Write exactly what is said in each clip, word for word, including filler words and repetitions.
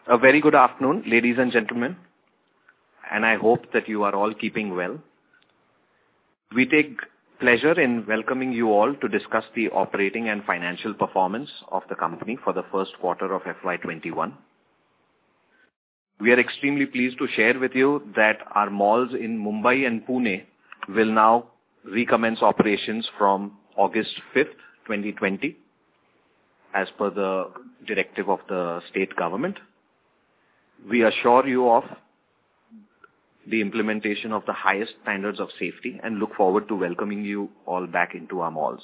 A very good afternoon, ladies and gentlemen, and I hope that you are all keeping well. We take pleasure in welcoming you all to discuss the operating and financial performance of the company for the first quarter of F Y twenty-one. We are extremely pleased to share with you that our malls in Mumbai and Pune will now recommence operations from August fifth, twenty twenty, as per the directive of the state government. We assure you of the implementation of the highest standards of safety and look forward to welcoming you all back into our malls.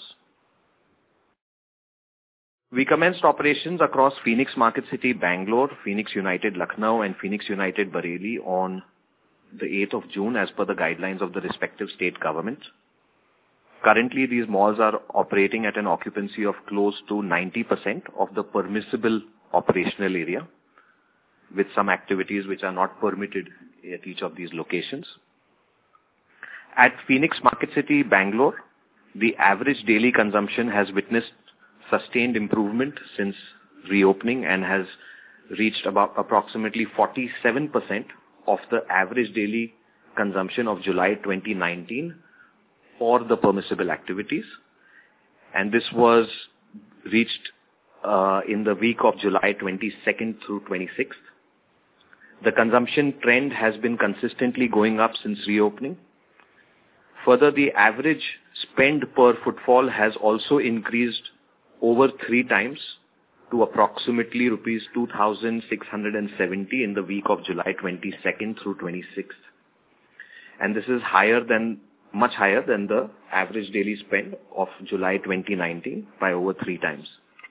We commenced operations across Phoenix Marketcity, Bangalore, Phoenix United, Lucknow, and Phoenix United, Bareilly on the eighth of June as per the guidelines of the respective state governments. Currently, these malls are operating at an occupancy of close to ninety percent of the permissible operational area, with some activities which are not permitted at each of these locations. At Phoenix Marketcity, Bangalore, the average daily consumption has witnessed sustained improvement since reopening and has reached about approximately forty-seven percent of the average daily consumption of July twenty nineteen for the permissible activities. And this was reached uh, in the week of July twenty-second through twenty-sixth. The consumption trend has been consistently going up since reopening. Further, the average spend per footfall has also increased over three times to approximately rupees two thousand six hundred seventy in the week of July twenty-second through twenty-sixth. And this is higher than, much higher than the average daily spend of July twenty nineteen by over three times.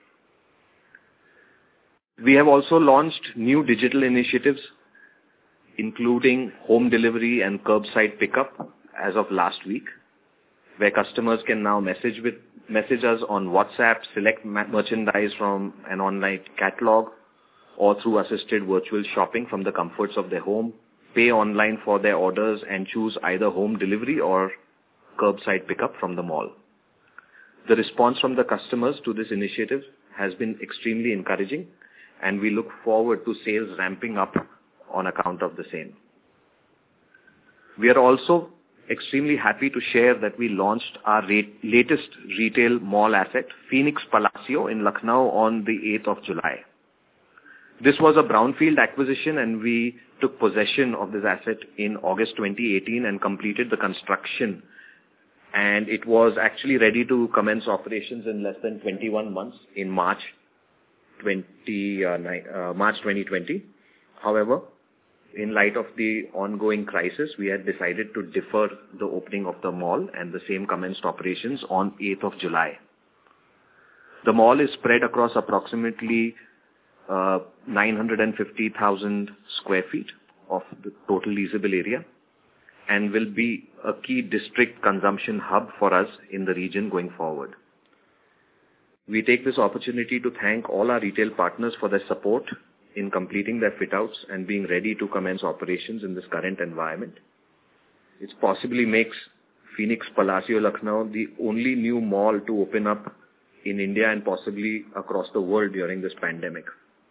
We have also launched new digital initiatives, including home delivery and curbside pickup as of last week, where customers can now message with message us on WhatsApp, select ma- merchandise from an online catalog, or through assisted virtual shopping from the comforts of their home, pay online for their orders, and choose either home delivery or curbside pickup from the mall. The response from the customers to this initiative has been extremely encouraging, and we look forward to sales ramping up on account of the same. We are also extremely happy to share that we launched our rate, latest retail mall asset, Phoenix Palacio in Lucknow, on the eighth of July. This was a brownfield acquisition, and we took possession of this asset in August twenty eighteen and completed the construction, and it was actually ready to commence operations in less than twenty-one months in March twenty twenty. However, in light of the ongoing crisis, we had decided to defer the opening of the mall, and the same commenced operations on eighth of July. The mall is spread across approximately uh, nine hundred fifty thousand square feet of the total leasable area, and will be a key district consumption hub for us in the region going forward. We take this opportunity to thank all our retail partners for their support in completing their fit-outs and being ready to commence operations in this current environment. It possibly makes Phoenix Palacio Lucknow the only new mall to open up in India and possibly across the world during this pandemic.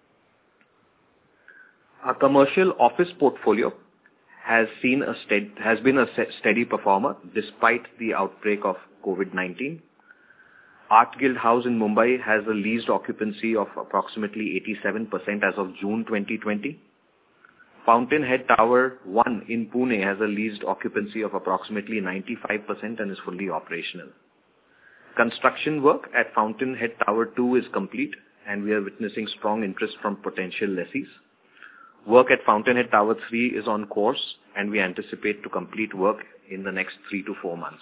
Our commercial office portfolio has seen a stead, has been a steady performer despite the outbreak of COVID nineteen. Art Guild House in Mumbai has a leased occupancy of approximately eighty-seven percent as of June twenty twenty. Fountainhead Tower one in Pune has a leased occupancy of approximately ninety-five percent and is fully operational. Construction work at Fountainhead Tower two is complete, and we are witnessing strong interest from potential lessees. Work at Fountainhead Tower three is on course, and we anticipate to complete work in the next three to four months.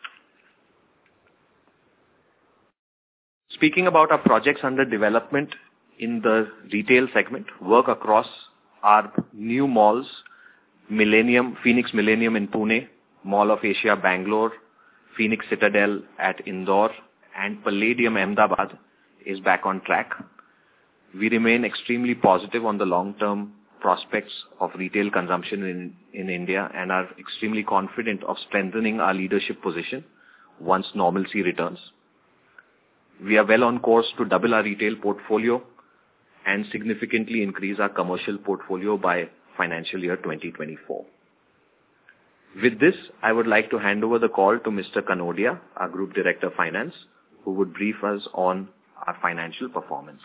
Speaking about our projects under development in the retail segment, work across our new malls, Millennium, Phoenix Millennium in Pune, Mall of Asia Bangalore, Phoenix Citadel at Indore, and Palladium Ahmedabad is back on track. We remain extremely positive on the long-term prospects of retail consumption in, in India and are extremely confident of strengthening our leadership position once normalcy returns. We are well on course to double our retail portfolio and significantly increase our commercial portfolio by financial year twenty twenty-four. With this, I would like to hand over the call to Mister Kanodia, our Group Director Finance, who would brief us on our financial performance.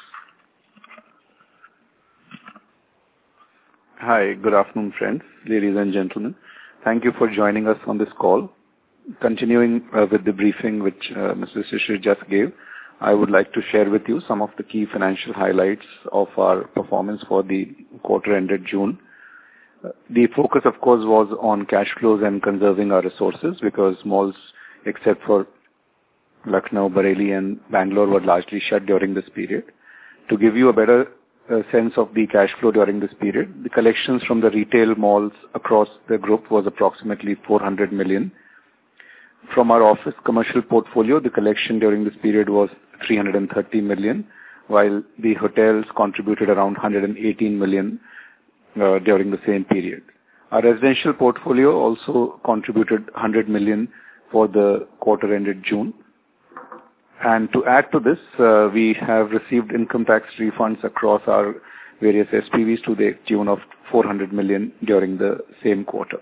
Hi, good afternoon, friends, ladies and gentlemen. Thank you for joining us on this call. Continuing uh, with the briefing which uh, Mister Shishir just gave, I would like to share with you some of the key financial highlights of our performance for the quarter ended June. Uh, the focus, of course, was on cash flows and conserving our resources because malls, except for Lucknow, Bareilly and Bangalore, were largely shut during this period. To give you a better uh, sense of the cash flow during this period, the collections from the retail malls across the group was approximately four hundred million. From our office commercial portfolio, the collection during this period was three hundred thirty million, while the hotels contributed around one hundred eighteen million uh, during the same period. Our residential portfolio also contributed one hundred million for the quarter ended June. And to add to this, uh, we have received income tax refunds across our various S P Vs to the tune of four hundred million during the same quarter.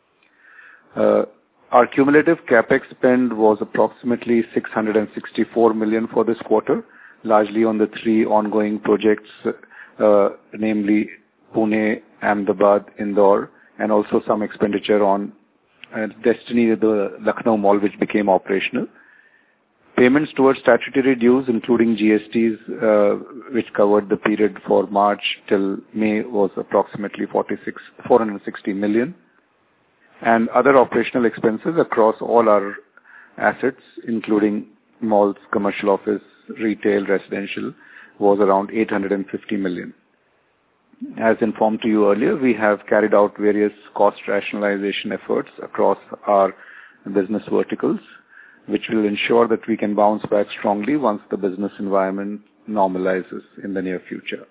Uh, Our cumulative capex spend was approximately six hundred sixty-four million for this quarter, largely on the three ongoing projects, uh, namely Pune, Ahmedabad, Indore, and also some expenditure on uh, Destiny, the Lucknow mall, which became operational. Payments towards statutory dues, including G S Ts, uh, which covered the period for March till May, was approximately forty-six, four hundred sixty million. And other operational expenses across all our assets, including malls, commercial office, retail, residential, was around eight hundred fifty million. As informed to you earlier, we have carried out various cost rationalization efforts across our business verticals, which will ensure that we can bounce back strongly once the business environment normalizes in the near future.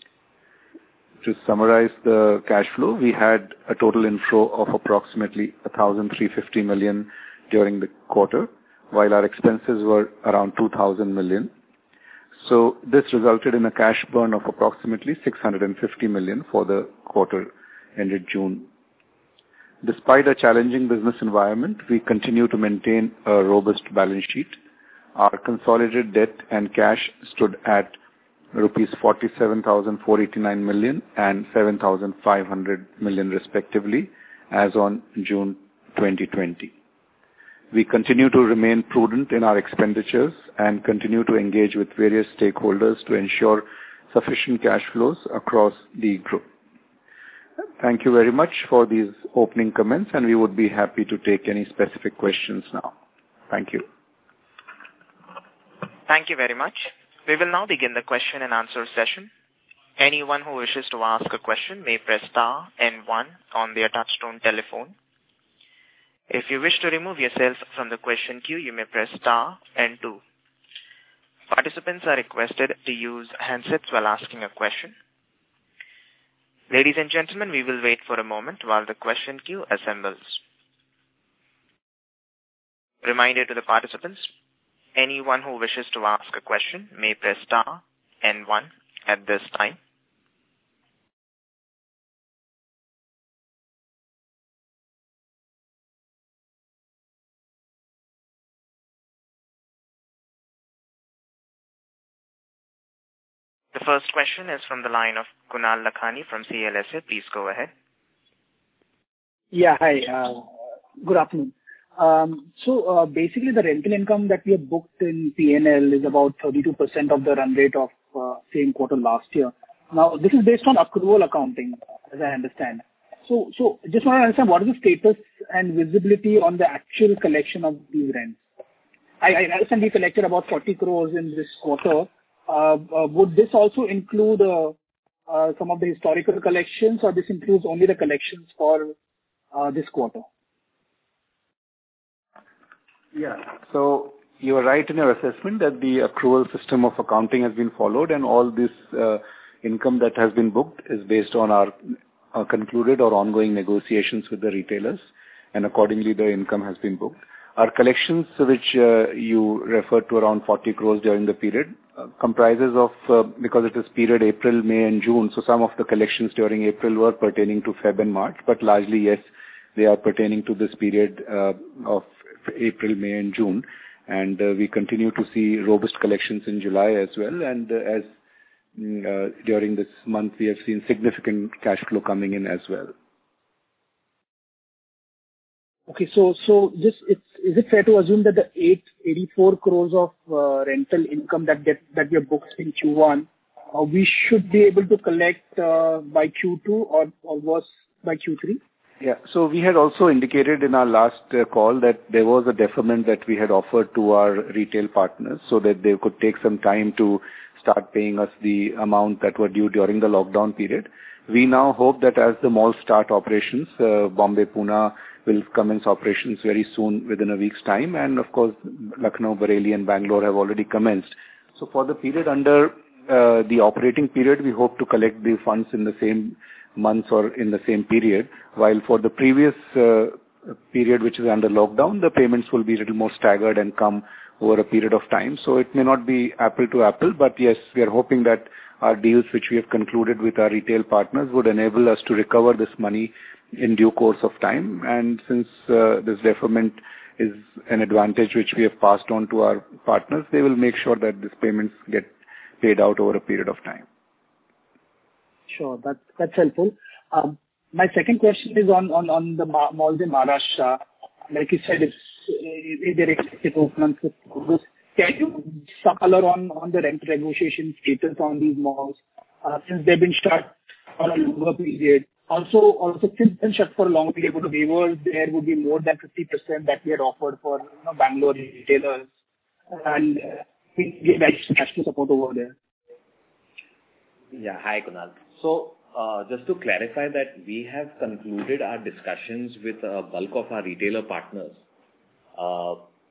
To summarize the cash flow, we had a total inflow of approximately one thousand three hundred fifty million during the quarter, while our expenses were around two thousand million. So this resulted in a cash burn of approximately six hundred fifty million for the quarter ended June. Despite a challenging business environment, we continue to maintain a robust balance sheet. Our consolidated debt and cash stood at rupees forty-seven thousand four hundred eighty-nine million and seven thousand five hundred million respectively as on June twenty twenty. We continue to remain prudent in our expenditures and continue to engage with various stakeholders to ensure sufficient cash flows across the group. Thank you very much for these opening comments, and we would be happy to take any specific questions now. Thank you. Thank you very much. We will now begin the question and answer session. Anyone who wishes to ask a question may press star and one on their touchtone telephone. If you wish to remove yourself from the question queue, you may press star and two. Participants are requested to use handsets while asking a question. Ladies and gentlemen, we will wait for a moment while the question queue assembles. Reminder to the participants, anyone who wishes to ask a question may press star and one at this time. The first question is from the line of Kunal Lakhani from C L S A. Please go ahead. Yeah, hi. Uh, good afternoon. Um, so uh, basically the rental income that we have booked in P and L is about thirty-two percent of the run rate of uh, same quarter last year. Now this is based on accrual accounting, as I understand. So, so just want to understand what is the status and visibility on the actual collection of these rents. I, I understand we collected about forty crores in this quarter. Uh, uh, would this also include uh, uh, some of the historical collections, or this includes only the collections for uh, this quarter? Yeah. So you are right in your assessment that the accrual system of accounting has been followed, and all this uh, income that has been booked is based on our uh, concluded or ongoing negotiations with the retailers, and accordingly the income has been booked. Our collections, which uh, you referred to around forty crores during the period, uh, comprises of, uh, because it is period April, May and June, so some of the collections during April were pertaining to Feb and March, but largely, yes, they are pertaining to this period uh, of April, May and June. And uh, we continue to see robust collections in July as well. And uh, as uh, during this month, we have seen significant cash flow coming in as well. Okay. So so just it's is it fair to assume that the eight hundred eighty-four crores of uh, rental income that get that we have booked in Q one, uh, we should be able to collect uh, by Q two or or was by Q three? Yeah. So we had also indicated in our last uh, call that there was a deferment that we had offered to our retail partners so that they could take some time to start paying us the amount that were due during the lockdown period. We now hope that as the malls start operations, uh, Bombay, Pune will commence operations very soon within a week's time. And of course, Lucknow, Bareilly and Bangalore have already commenced. So for the period under uh, the operating period, we hope to collect the funds in the same months or in the same period, while for the previous uh, period, which is under lockdown, the payments will be a little more staggered and come over a period of time. So it may not be apple to apple, but yes, we are hoping that our deals which we have concluded with our retail partners would enable us to recover this money in due course of time. And since uh, this deferment is an advantage which we have passed on to our partners, they will make sure that these payments get paid out over a period of time. Sure. That, that's helpful. Um, my second question is on, on, on the ma- malls in Maharashtra. Like you said, it's, it, they're expected to open on fifth of August. Can you some color on, on the rent negotiation status on these malls uh, since they've been shut for a longer period? Also, also since been shut for a long period, the waivers there would be more than fifty percent that we had offered for you know, Bangalore retailers, and uh, we give extra cash to support over there. Yeah. Hi, Kunal. So, uh, just to clarify that we have concluded our discussions with a bulk of our retailer partners uh,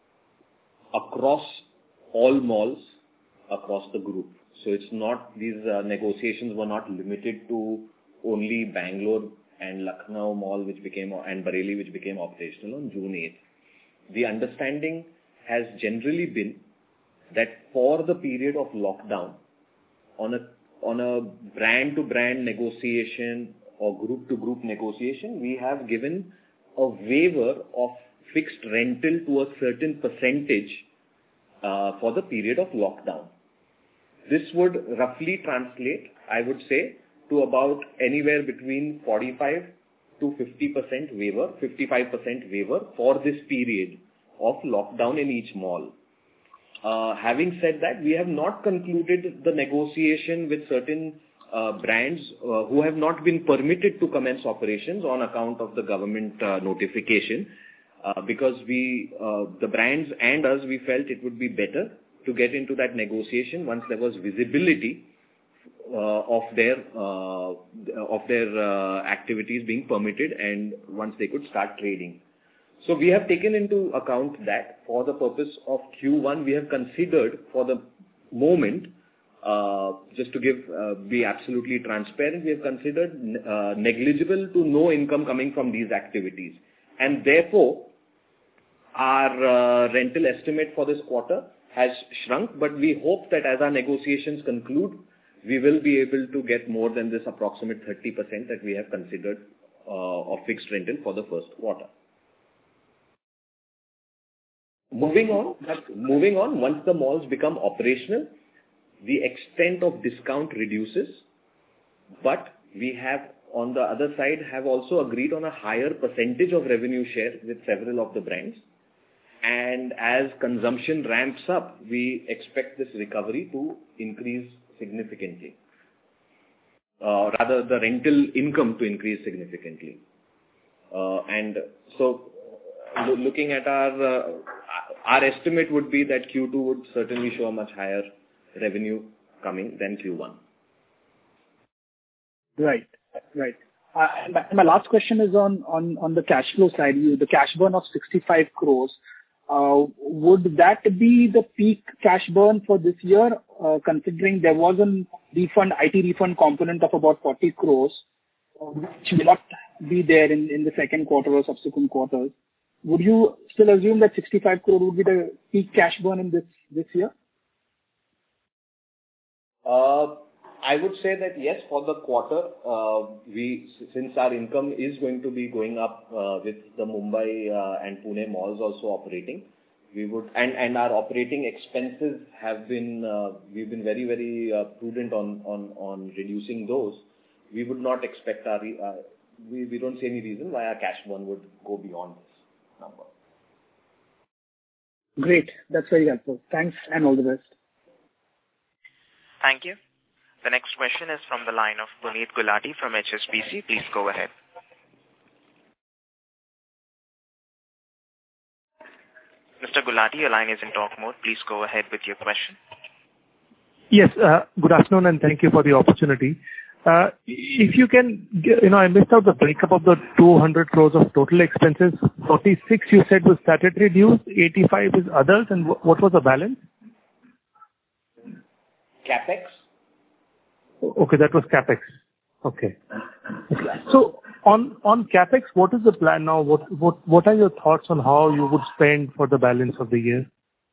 across all malls across the group. So it's not, these uh, negotiations were not limited to only Bangalore and Lucknow mall, which became, and Bareilly, which became operational on June eighth. The understanding has generally been that for the period of lockdown, on a on a brand-to-brand negotiation or group-to-group negotiation, we have given a waiver of fixed rental to a certain percentage uh, for the period of lockdown. This would roughly translate, I would say, to about anywhere between forty-five to fifty percent waiver, fifty-five percent waiver for this period of lockdown in each mall. Uh, having said that, we have not concluded the negotiation with certain uh, brands uh, who have not been permitted to commence operations on account of the government uh, notification, uh, because we, uh, the brands and us, we felt it would be better to get into that negotiation once there was visibility uh, of their uh, of their uh, activities being permitted and once they could start trading. So we have taken into account that for the purpose of Q one, we have considered for the moment, uh, just to give, uh, be absolutely transparent, we have considered uh, negligible to no income coming from these activities. And therefore, our uh, rental estimate for this quarter has shrunk, but we hope that as our negotiations conclude, we will be able to get more than this approximate thirty percent that we have considered uh, of fixed rental for the first quarter. Moving on, moving on, once the malls become operational, the extent of discount reduces, but we have, on the other side, have also agreed on a higher percentage of revenue share with several of the brands. And as consumption ramps up, we expect this recovery to increase significantly. Uh, rather, the rental income to increase significantly. Uh, and so, looking at our, uh, our estimate would be that Q two would certainly show a much higher revenue coming than Q one. Right, right. Uh, my, my last question is on, on, on the cash flow side. You, the cash burn of sixty-five crores. Uh, would that be the peak cash burn for this year, uh, considering there was a refund, I T refund component of about forty crores, uh, which will not be there in, in the second quarter or subsequent quarters? would you still assume that sixty-five crore would be the peak cash burn in this this year? Uh, I would say that yes, for the quarter, uh, we since our income is going to be going up uh, with the Mumbai uh, and Pune malls also operating, we would and, and our operating expenses have been uh, we've been very very uh, prudent on, on on reducing those. We would not expect our uh, we we don't see any reason why our cash burn would go beyond this number. Great, that's very helpful. Thanks and all the best. Thank you. The next question is from the line of Puneet Gulati from H S B C. Please go ahead. Mister Gulati, your line is in talk mode. Please go ahead with your question. Yes, uh, good afternoon and thank you for the opportunity. Uh, if you can, you know, I missed out the breakup of the two hundred crores of total expenses. forty-six you said was statutory dues, eighty-five is others, and w- what was the balance? Capex. Okay, that was Capex. Okay. So on on Capex, what is the plan now? What what what are your thoughts on how you would spend for the balance of the year?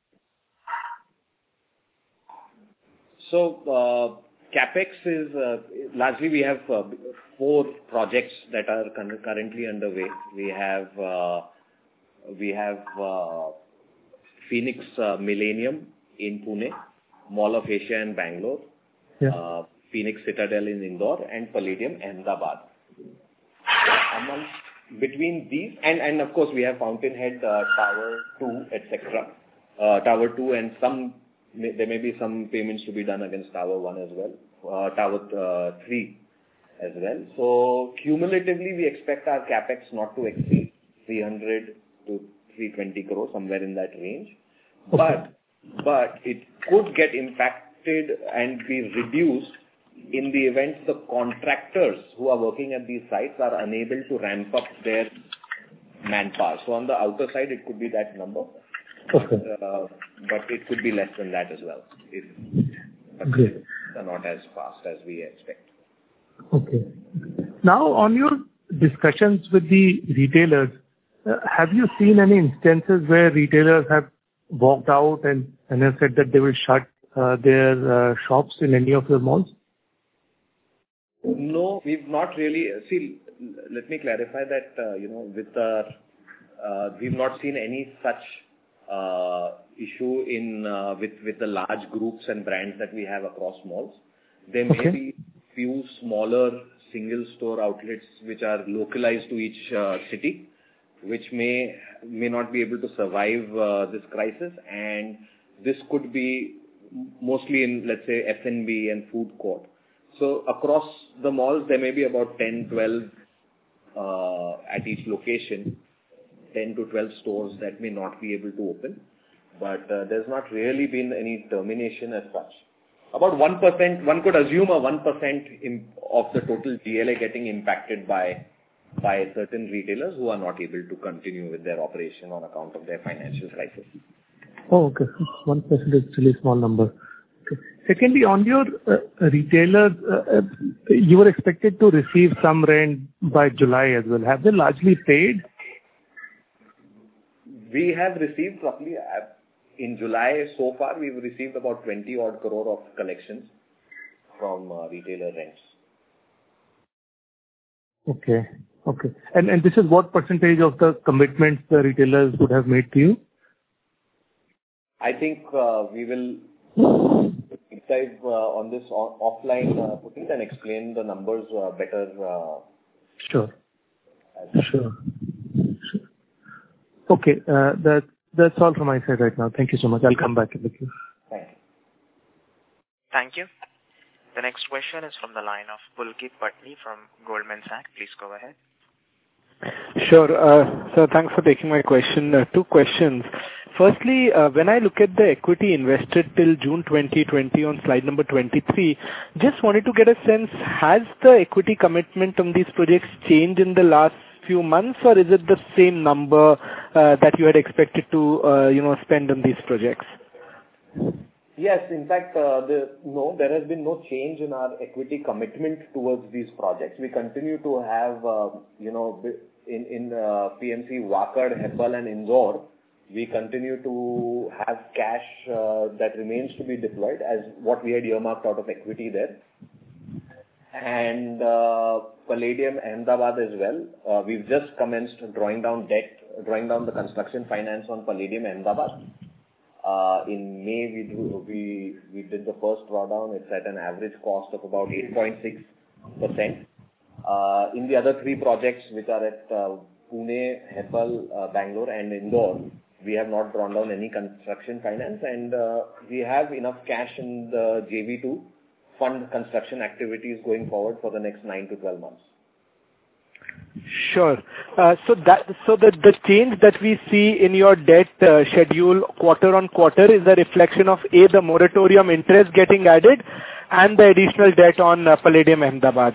So, uh, Capex is uh, largely we have uh, four projects that are con- currently underway. We have uh, we have uh, Phoenix uh, Millennium in Pune, Mall of Asia in Bangalore, Yeah. uh, Phoenix Citadel in Indore, and Palladium Ahmedabad. Among between these, and, and of course we have Fountainhead uh, Tower two, et cetera. Uh, Tower two and some may, there may be some payments to be done against Tower one as well, uh, Tower uh, three as well. So cumulatively, we expect our capex not to exceed three hundred to three hundred twenty crores, somewhere in that range. Okay. But but it could get impacted and be reduced in the event the contractors who are working at these sites are unable to ramp up their manpower. So on the outer side, it could be that number, Okay. but, uh, but it could be less than that as well if Great. they're not as fast as we expect. Okay. Now, on your discussions with the retailers, uh, have you seen any instances where retailers have walked out and, and have said that they will shut uh, their uh, shops in any of your malls? No, we've not really. See, let me clarify that, uh, you know, with the, uh, we've not seen any such uh, issue in uh, with with the large groups and brands that we have across malls. There may Okay. be few smaller single store outlets which are localized to each uh, city, which may may not be able to survive uh, this crisis, and this could be mostly in, let's say, F and B and food court. So across the malls, there may be about ten, twelve uh, at each location, ten to twelve stores that may not be able to open. But uh, there's not really been any termination as such. About one percent, one could assume a one percent of the total G L A getting impacted by by certain retailers who are not able to continue with their operation on account of their financial crisis. Oh, okay. one percent is still a small number. Okay. Secondly, on your uh, retailers, uh, uh, you were expected to receive some rent by July as well. Have they largely paid? We have received roughly, uh, in July so far, we've received about twenty odd crore of collections from uh, retailer rents. Okay. Okay. And and this is what percentage of the commitments the retailers would have made to you? I think uh, we will deep dive uh, on this o- offline, uh, Puneet, and explain the numbers uh, better. Uh, Sure. as- Sure. Sure. Okay. uh, that That's all from my side right now. Thank you so much. I'll come back in the queue. Thank you. Thank you. The next question is from the line of Pulkit Patni from Goldman Sachs. Please go ahead. Sure. Uh, sir, thanks for taking my question. Uh, two questions. Firstly, uh, when I look at the equity invested till June twenty twenty on slide number twenty-three, just wanted to get a sense, has the equity commitment on these projects changed in the last few months, or is it the same number uh, that you had expected to, uh, you know, spend on these projects? Yes, in fact, uh, the, no, there has been no change in our equity commitment towards these projects. We continue to have, uh, you know, in, in uh, P M C Wakad, Hebbal and Indore, we continue to have cash uh, that remains to be deployed as what we had earmarked out of equity there. And uh, Palladium, Ahmedabad as well. Uh, we've just commenced drawing down debt, drawing down the construction finance on Palladium, Ahmedabad. Uh, in May, we, do, we, we did the first drawdown. It's at an average cost of about eight point six percent. Uh, in the other three projects, which are at uh, Pune, Hebbal, uh, Bangalore and Indore, we have not drawn down any construction finance, and uh, we have enough cash in the J V to fund construction activities going forward for the next nine to twelve months. Sure. Uh, so that so the the change that we see in your debt uh, schedule quarter on quarter is a reflection of A, the moratorium interest getting added, and the additional debt on uh, Palladium, Ahmedabad.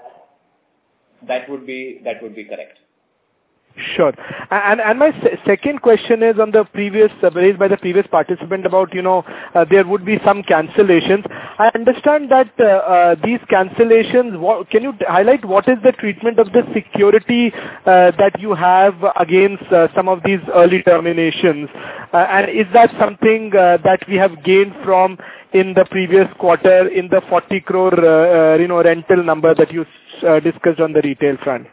That would be that would be correct. Sure. And and my se- second question is on the previous, uh, raised by the previous participant about, you know, uh, there would be some cancellations. I understand that uh, uh, these cancellations, what, can you t- highlight what is the treatment of the security uh, that you have against uh, some of these early terminations? Uh, and is that something uh, that we have gained from in the previous quarter in the forty crore, uh, uh, you know, rental number that you uh, discussed on the retail front?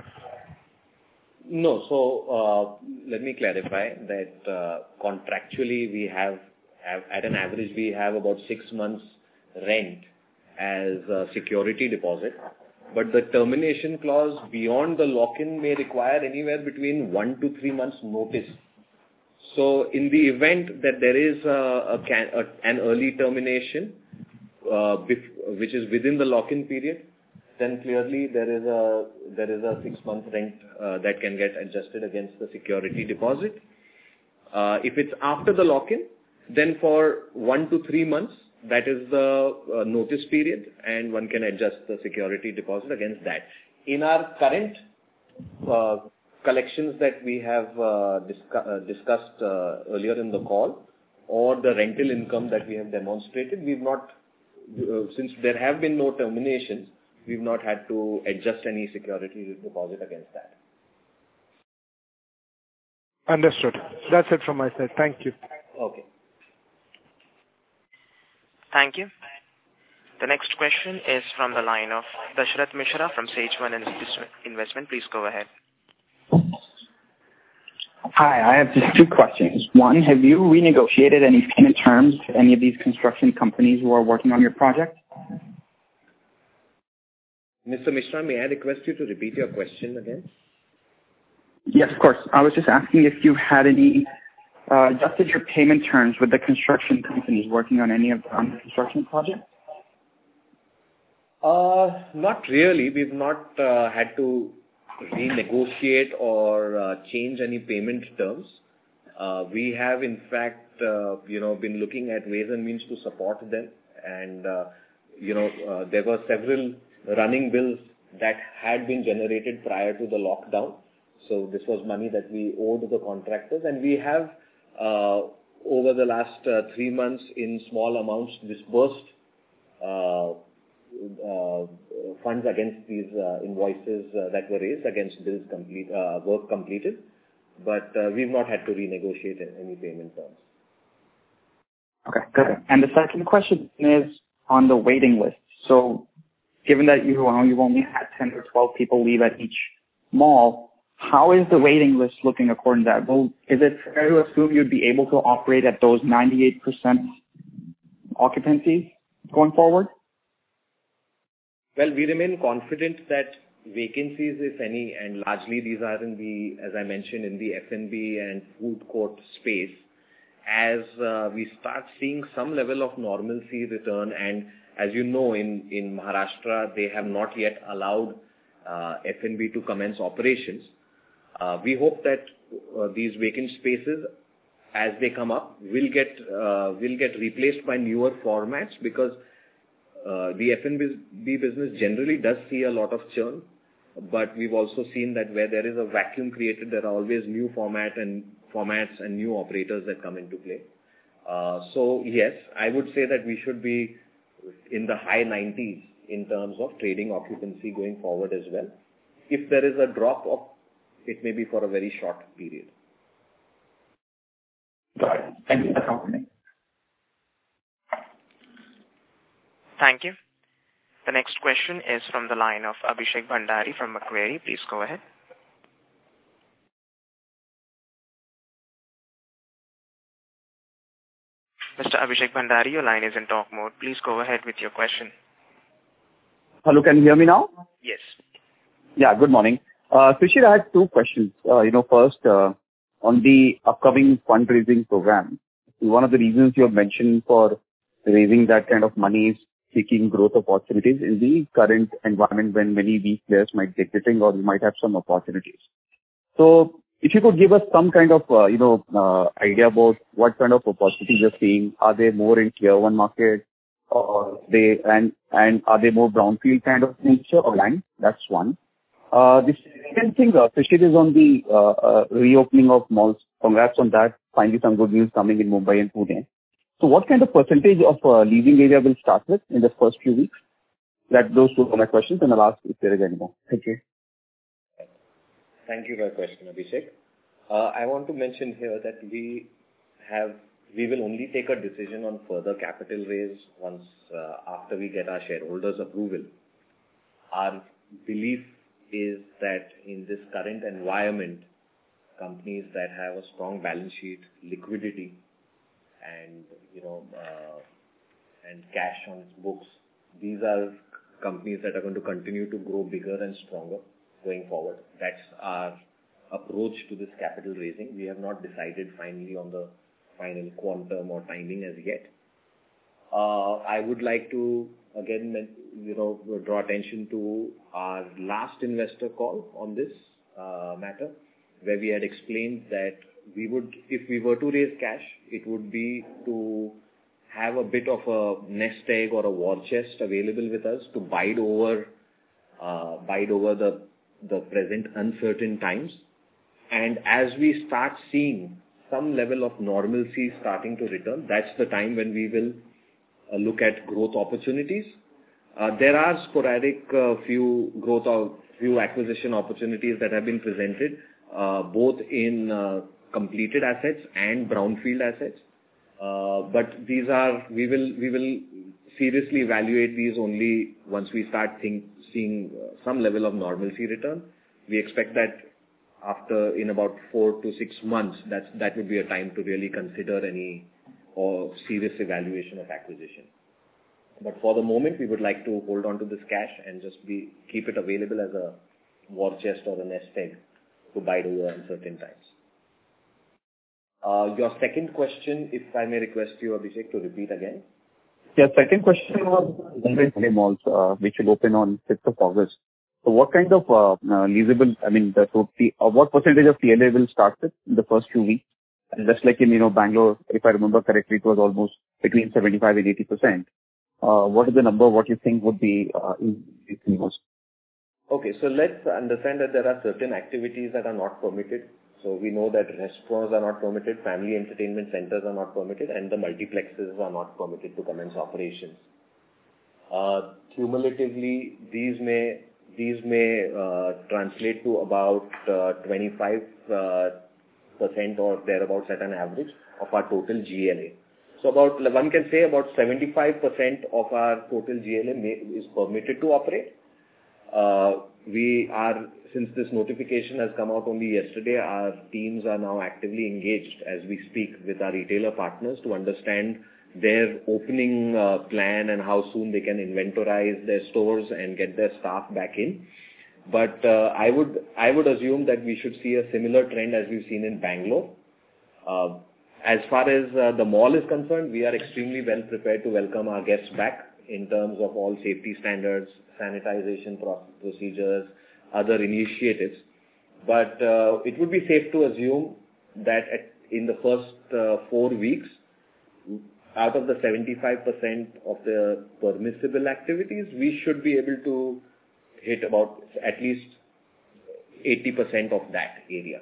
No. So, uh, let me clarify that uh, contractually we have, have, at an average, we have about six months rent as a security deposit. But the termination clause beyond the lock-in may require anywhere between one to three months notice. So, in the event that there is a, a, can, a an early termination, uh, bef- which is within the lock-in period, then clearly there is a there is a six-month rent uh, that can get adjusted against the security deposit. Uh, if it's after the lock-in, then for one to three months, that is the uh, notice period, and one can adjust the security deposit against that. In our current uh, collections that we have uh, discu- uh, discussed uh, earlier in the call, or the rental income that we have demonstrated, we've not, uh, since there have been no terminations, we've not had to adjust any security deposit against that. Understood. That's it from my side. Thank you. Okay. Thank you. The next question is from the line of Dashrath Mishra from Sage One Investment. Please go ahead. Hi, I have just two questions. One, have you renegotiated any payment terms to any of these construction companies who are working on your project? Mister Mishra, may I request you to repeat your question again? Yes, of course. I was just asking if you had any uh, adjusted your payment terms with the construction companies working on any of on the construction project. Uh, not really. We've not uh, had to renegotiate or uh, change any payment terms. Uh, we have, in fact, uh, you know, been looking at ways and means to support them, and uh, you know, uh, there were several running bills that had been generated prior to the lockdown. So this was money that we owed the contractors, and we have uh, over the last uh, three months in small amounts disbursed uh, uh, funds against these uh, invoices uh, that were raised against bills complete uh, work completed, but uh, we've not had to renegotiate any payment terms. Okay, good. And the second question is on the waiting list. So, given that you uh, you've only had ten or twelve people leave at each mall, how is the waiting list looking according to that? Well, is it fair to assume you'd be able to operate at those ninety-eight percent occupancy going forward? Well, we remain confident that vacancies, if any, and largely these are in the, as I mentioned, in the F and B and food court space, as uh, we start seeing some level of normalcy return, and as you know, in, in Maharashtra, they have not yet allowed uh, F and B to commence operations. Uh, we hope that uh, these vacant spaces, as they come up, will get uh, will get replaced by newer formats, because uh, the F and B business generally does see a lot of churn. But we've also seen that where there is a vacuum created, there are always new format and formats and new operators that come into play. Uh, so yes, I would say that we should be in the high nineties in terms of trading occupancy going forward as well. If there is a drop of it may be for a very short period. Got it. Thank you for coming. Thank you. The next question is from the line of Abhishek Bhandari from Macquarie. Please go ahead. Mister Abhishek Bhandari, your line is in talk mode. Please go ahead with your question. Hello, can you hear me now? Yes. Yeah, good morning. Uh, Shishir, I had two questions. Uh, you know, first, uh, on the upcoming fundraising program, one of the reasons you have mentioned for raising that kind of money is seeking growth opportunities in the current environment when many weak players might be exiting or you might have some opportunities. So, if you could give us some kind of, uh, you know, uh, idea about what kind of opportunities you're seeing. Are they more in tier one market or they, and, and are they more brownfield kind of nature or land? That's one. Uh, the second thing, uh, Shishir, is on the, uh, uh, reopening of malls. Congrats on that. Finally some good news coming in Mumbai and Pune. So what kind of percentage of, uh, leasing area will start with in the first few weeks? That, those two are my questions, and I'll ask if there is any more. Thank you. Thank you for your question, Abhishek. Uh, I want to mention here that we have, we will only take a decision on further capital raise once uh, after we get our shareholders' approval. Our belief is that in this current environment, companies that have a strong balance sheet, liquidity, and you know, uh, and cash on its books, these are companies that are going to continue to grow bigger and stronger going forward. That's our approach to this capital raising. We have not decided finally on the final quantum or timing as yet. Uh, I would like to again, you know, draw attention to our last investor call on this uh, matter, where we had explained that we would, if we were to raise cash, it would be to have a bit of a nest egg or a war chest available with us to bide over, uh, bide over the the present uncertain times. And as we start seeing some level of normalcy starting to return, that's the time when we will uh, look at growth opportunities. Uh, there are sporadic uh, few growth or few acquisition opportunities that have been presented, uh, both in uh, completed assets and brownfield assets. Uh, but these are, we will, we will seriously evaluate these only once we start think, seeing uh, some level of normalcy return. We expect that after, in about four to six months, that's, that would be a time to really consider any or serious evaluation of acquisition. But for the moment, we would like to hold on to this cash and just be, keep it available as a war chest or a nest egg to bide over uncertain times. Uh, your second question, if I may request you, Abhishek, to repeat again. Yeah, second question was Mumbai malls, uh, which will open on fifth of August. So what kind of uh, uh, leasable, I mean, the, so the, uh, what percentage of P L A will start with in the first few weeks? And just like in, you know, Bangalore, if I remember correctly, it was almost between seventy-five and eighty percent. Uh, what is the number, what you think would be uh, in, in most? Okay, so let's understand that there are certain activities that are not permitted. So we know that restaurants are not permitted, family entertainment centers are not permitted, and the multiplexes are not permitted to commence operations. Uh, cumulatively, these may these may uh, translate to about uh, twenty-five percent or thereabouts at an average of our total G L A. So about, one can say about seventy-five percent of our total G L A may, is permitted to operate. Uh, we are, since this notification has come out only yesterday, our teams are now actively engaged as we speak with our retailer partners to understand their opening uh, plan and how soon they can inventorize their stores and get their staff back in. But uh, I would I would assume that we should see a similar trend as we've seen in Bangalore. Uh, as far as uh, the mall is concerned, we are extremely well prepared to welcome our guests back in terms of all safety standards, sanitization procedures, other initiatives. But uh, it would be safe to assume that at, in the first uh, four weeks, out of the seventy-five percent of the permissible activities, we should be able to hit about at least eighty percent of that area.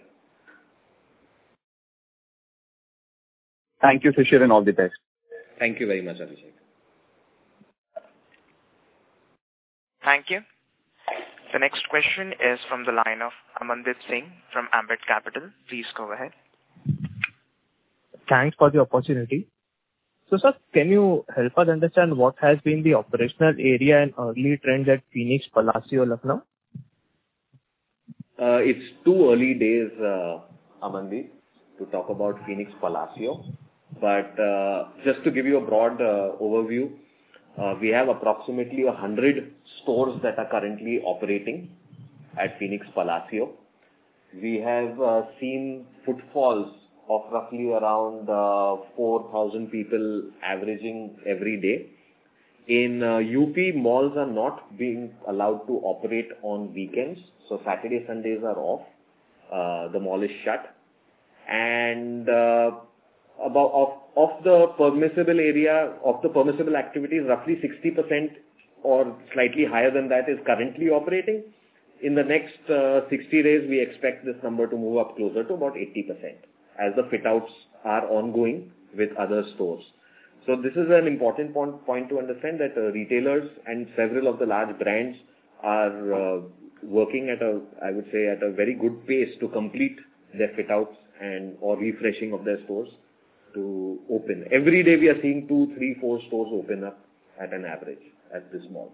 Thank you, Shishir, and all the best. Thank you very much, Abhishek. Thank you. The next question is from the line of Amandeep Singh from Ambit Capital. Please go ahead. Thanks for the opportunity. So, sir, can you help us understand what has been the operational area and early trends at Phoenix Palassio, Lucknow? Uh, it's too early days, uh, Amandeep, to talk about Phoenix Palassio. But uh, just to give you a broad uh, overview, uh, we have approximately one hundred stores that are currently operating at Phoenix Palassio. We have uh, seen footfalls of roughly around uh, four thousand people averaging every day. In uh, U P, malls are not being allowed to operate on weekends. So Saturday, Sundays are off. Uh, the mall is shut. And uh, about of, of the permissible area, of the permissible activities, roughly sixty percent or slightly higher than that is currently operating. In the next uh, sixty days, we expect this number to move up closer to about eighty percent as the fit-outs are ongoing with other stores. So this is an important point, point to understand that uh, retailers and several of the large brands are uh, working at a, I would say, at a very good pace to complete their fit-outs and or refreshing of their stores to open. Every day we are seeing two, three, four stores open up at an average at this mall.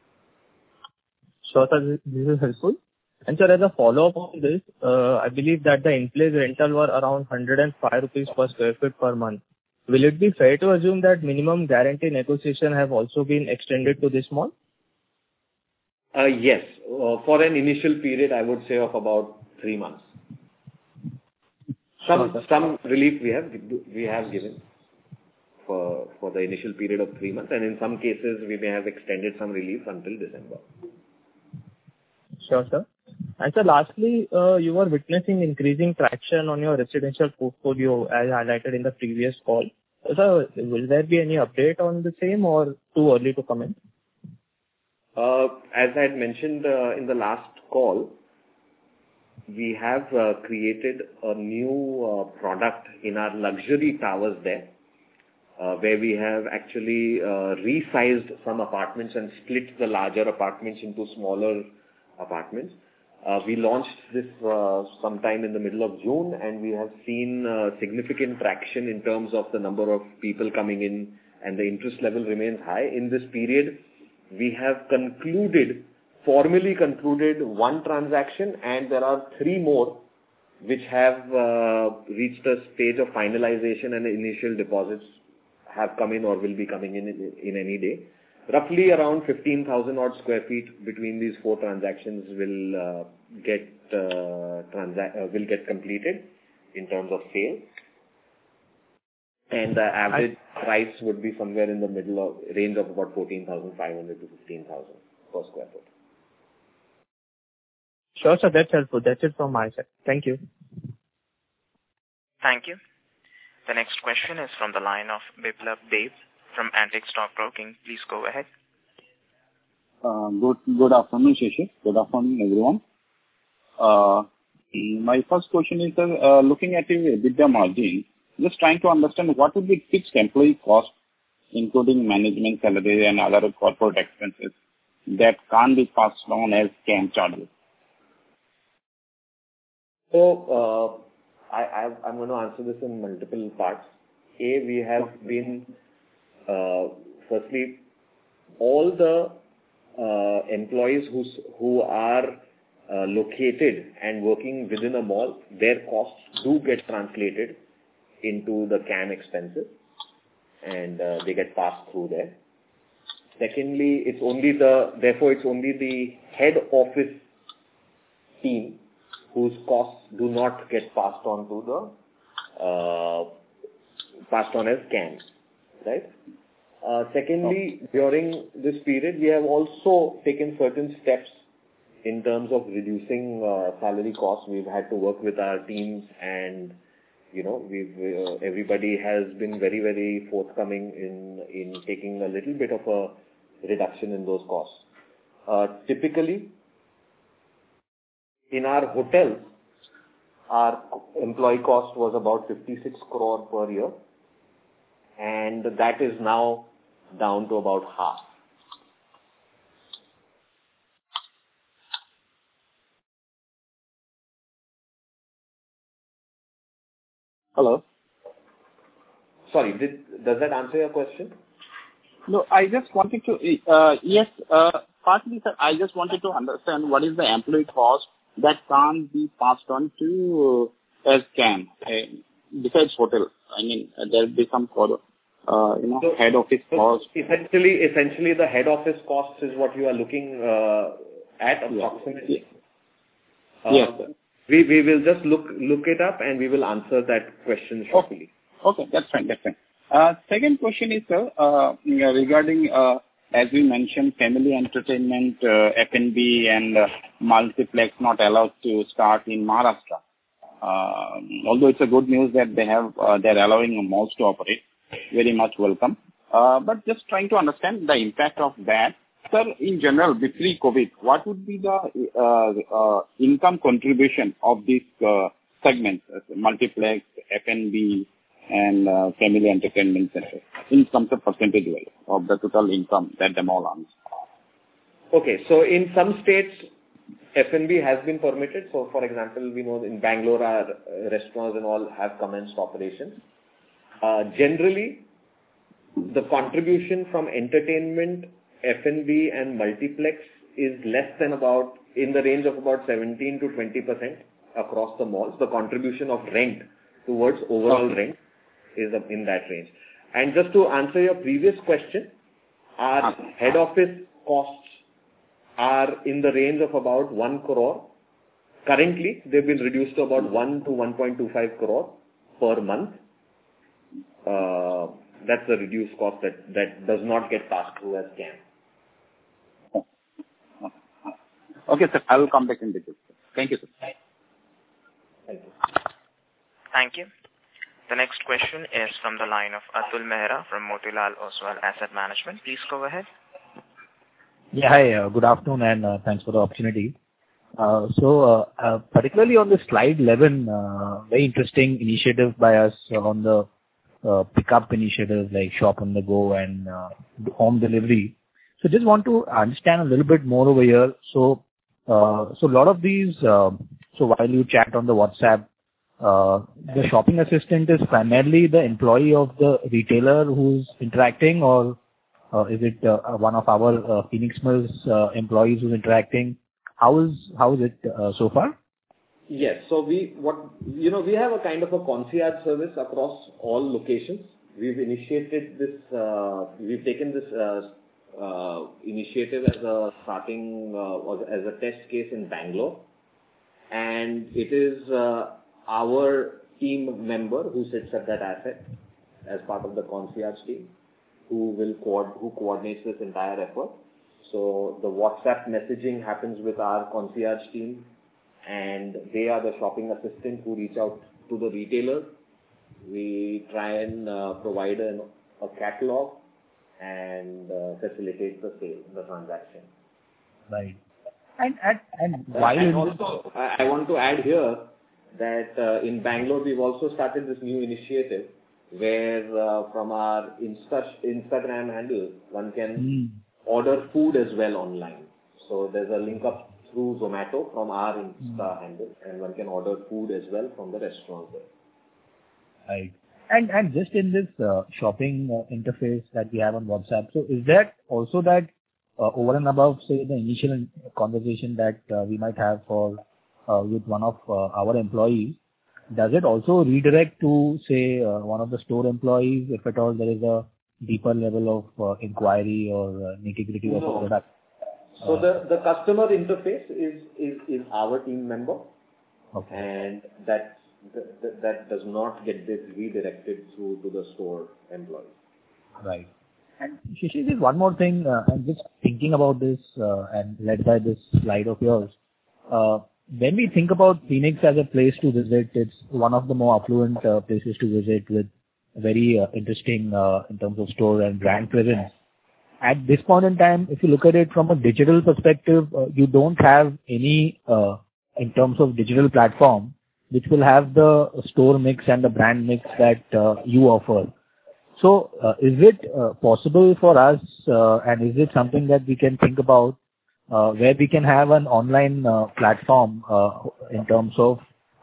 Sure, sir, this is helpful. And sir, as a follow-up on this, uh, I believe that the in-place rental were around one hundred five rupees per square feet per month. Will it be fair to assume that minimum guarantee negotiation have also been extended to this mall? Uh, yes, uh, for an initial period, I would say of about three months. Some Sure, some relief we have we have given for for the initial period of three months, and in some cases we may have extended some relief until December. Sure, sir. And sir, lastly, uh, you were witnessing increasing traction on your residential portfolio as highlighted in the previous call. Sir, will there be any update on the same or too early to comment? Uh, as I had mentioned uh, in the last call, we have uh, created a new uh, product in our luxury towers there, uh, where we have actually uh, resized some apartments and split the larger apartments into smaller apartments. Uh, we launched this uh, sometime in the middle of June, and we have seen uh, significant traction in terms of the number of people coming in, and the interest level remains high. In this period, we have concluded, formally concluded one transaction, and there are three more which have uh, reached a stage of finalization, and initial deposits have come in or will be coming in in any day. Roughly around fifteen thousand odd square feet between these four transactions will uh, get uh, transa- uh, will get completed in terms of sale, and the average I... price would be somewhere in the middle of range of about fourteen thousand five hundred to fifteen thousand per square foot. Sure, sir, that's helpful. That's it from my side. Thank you. Thank you. The next question is from the line of Biplab Dev from Antique Stock Broking. Please go ahead. Uh, good, good afternoon, Shishir. Good afternoon, everyone. Uh, my first question is, uh, looking at your EBITDA margin, just trying to understand what would be fixed employee cost, including management salary and other corporate expenses that can't be passed on as C A M charges. So, uh, I, I, I'm going to answer this in multiple parts. A, we have been Uh, firstly, all the uh, employees who who are uh, located and working within a mall, their costs do get translated into the C A M expenses, and uh, they get passed through there. Secondly, it's only the therefore it's only the head office team whose costs do not get passed on to the uh, passed on as C A M. Right. Uh, secondly, okay. During this period, we have also taken certain steps in terms of reducing uh, salary costs. We've had to work with our teams, and you know, we've uh, everybody has been very, very forthcoming in in taking a little bit of a reduction in those costs. Uh, typically, in our hotels, our employee cost was about fifty-six crore per year. And that is now down to about half. Hello? Sorry, did, does that answer your question? No, I just wanted to, uh, yes, uh, partly, sir, I just wanted to understand what is the employee cost that can't be passed on to uh, as can, uh, besides hotel. I mean, uh, there will be some, uh, you know, so, head office so cost. Essentially, essentially the head office cost is what you are looking uh, at approximately. Yes, uh, yes sir. We, we will just look, look it up and we will answer that question shortly. Okay, okay that's fine, that's fine. Uh, second question is, sir, uh, regarding, uh, as we mentioned, family entertainment, uh, F and B and uh, multiplex not allowed to start in Maharashtra. Uh, although it's a good news that they have, uh, they're allowing malls to operate. Very much welcome. Uh, but just trying to understand the impact of that. Sir, in general, pre-COVID, what would be the uh, uh, income contribution of these uh, segments, uh, multiplex, F and B, and uh, family entertainment center, in terms of percentage of the total income that the mall earns? Okay, so in some states, F and B has been permitted. So, for example, we know in Bangalore, our uh, restaurants and all have commenced operations. Uh, generally, the contribution from entertainment, F and B and multiplex is less than about, in the range of about seventeen to twenty percent across the malls. The contribution of rent towards overall okay. rent is in that range. And just to answer your previous question, our head office costs are in the range of about one crore. Currently, they've been reduced to about one to one point two five crore per month. Uh, that's the reduced cost that, that does not get passed through as C A M. Okay, sir. I will come back in detail. Thank you, sir. Thank you. Thank you. The next question is from the line of Atul Mehra from Motilal Oswal Asset Management. Please go ahead. Yeah, hi. Uh, good afternoon, and uh, thanks for the opportunity. Uh, so, uh, uh, particularly on the slide eleven, uh, very interesting initiative by us on the uh, pickup initiatives like Shop on the Go and uh, home delivery. So, just want to understand a little bit more over here. So, uh, so a lot of these. Uh, so, while you chat on the WhatsApp, uh, the shopping assistant is primarily the employee of the retailer who's interacting, or uh, is it uh, one of our uh, Phoenix Mills uh, employees who's interacting? How is how is it uh, so far? Yes. So we what you know we have a kind of a concierge service across all locations. We've initiated this. Uh, we've taken this uh, uh, initiative as a starting uh, as a test case in Bangalore, and it is uh, our team member who sits at that asset as part of the concierge team who will co- who coordinates this entire effort. So the WhatsApp messaging happens with our concierge team, and they are the shopping assistant who reach out to the retailer. We try and uh, provide an, a catalog and uh, facilitate the sale, the transaction. Right. And and, and why? And also, I, I want to add here that uh, in Bangalore we've also started this new initiative where uh, from our Insta Instagram handle one can mm. order food as well online. So there's a link up through Zomato from our Insta mm. handle, and one can order food as well from the restaurant there. Right. And and just in this uh, shopping uh, interface that we have on WhatsApp, so is that also that uh, over and above, say, the initial conversation that uh, we might have for uh, with one of uh, our employees, does it also redirect to, say, uh, one of the store employees if at all there is a deeper level of uh, inquiry or uh, nitty-gritty no. of a product? So uh, the, the customer interface is, is, is our team member, okay. and that, that that does not get this redirected through to the store employee. Right. And Shishi, there's one more thing. Uh, I'm just thinking about this uh, and led by this slide of yours. Uh, when we think about Phoenix as a place to visit, it's one of the more affluent uh, places to visit with very uh, interesting uh, in terms of store and brand presence. At this point in time, if you look at it from a digital perspective, uh, you don't have any, uh, in terms of digital platform, which will have the store mix and the brand mix that uh, you offer. So, uh, is it uh, possible for us, uh, and is it something that we can think about, uh, where we can have an online uh, platform uh, in terms of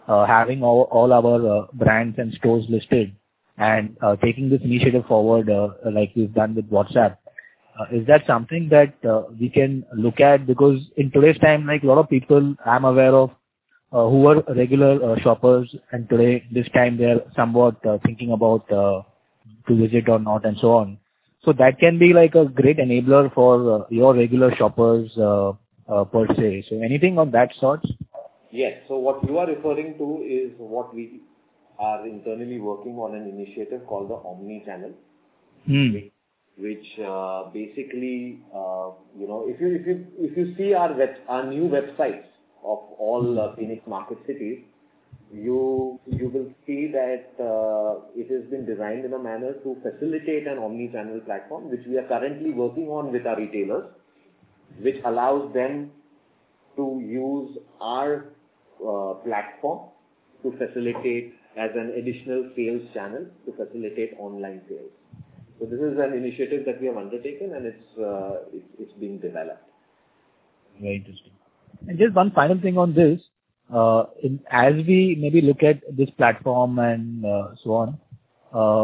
uh, having all, all our uh, brands and stores listed and uh, taking this initiative forward uh, like we've done with WhatsApp. Uh, is that something that uh, we can look at? Because in today's time, like a lot of people I'm aware of uh, who are regular uh, shoppers, and today, this time they're somewhat uh, thinking about uh, to visit or not and so on. So that can be like a great enabler for uh, your regular shoppers uh, uh, per se. So anything on that sort? Yes. So what you are referring to is what we are internally working on, an initiative called the Omni Channel, hmm. which, which uh, basically, uh, you know, if you if you if you see our web, our new websites of all uh, Phoenix Market cities, you you will see that uh, it has been designed in a manner to facilitate an omni-channel platform, which we are currently working on with our retailers, which allows them to use our uh, platform to facilitate as an additional sales channel to facilitate online sales. So this is an initiative that we have undertaken, and it's uh, it's, it's being developed. Very interesting. And just one final thing on this. Uh, in, as we maybe look at this platform and uh, so on, uh,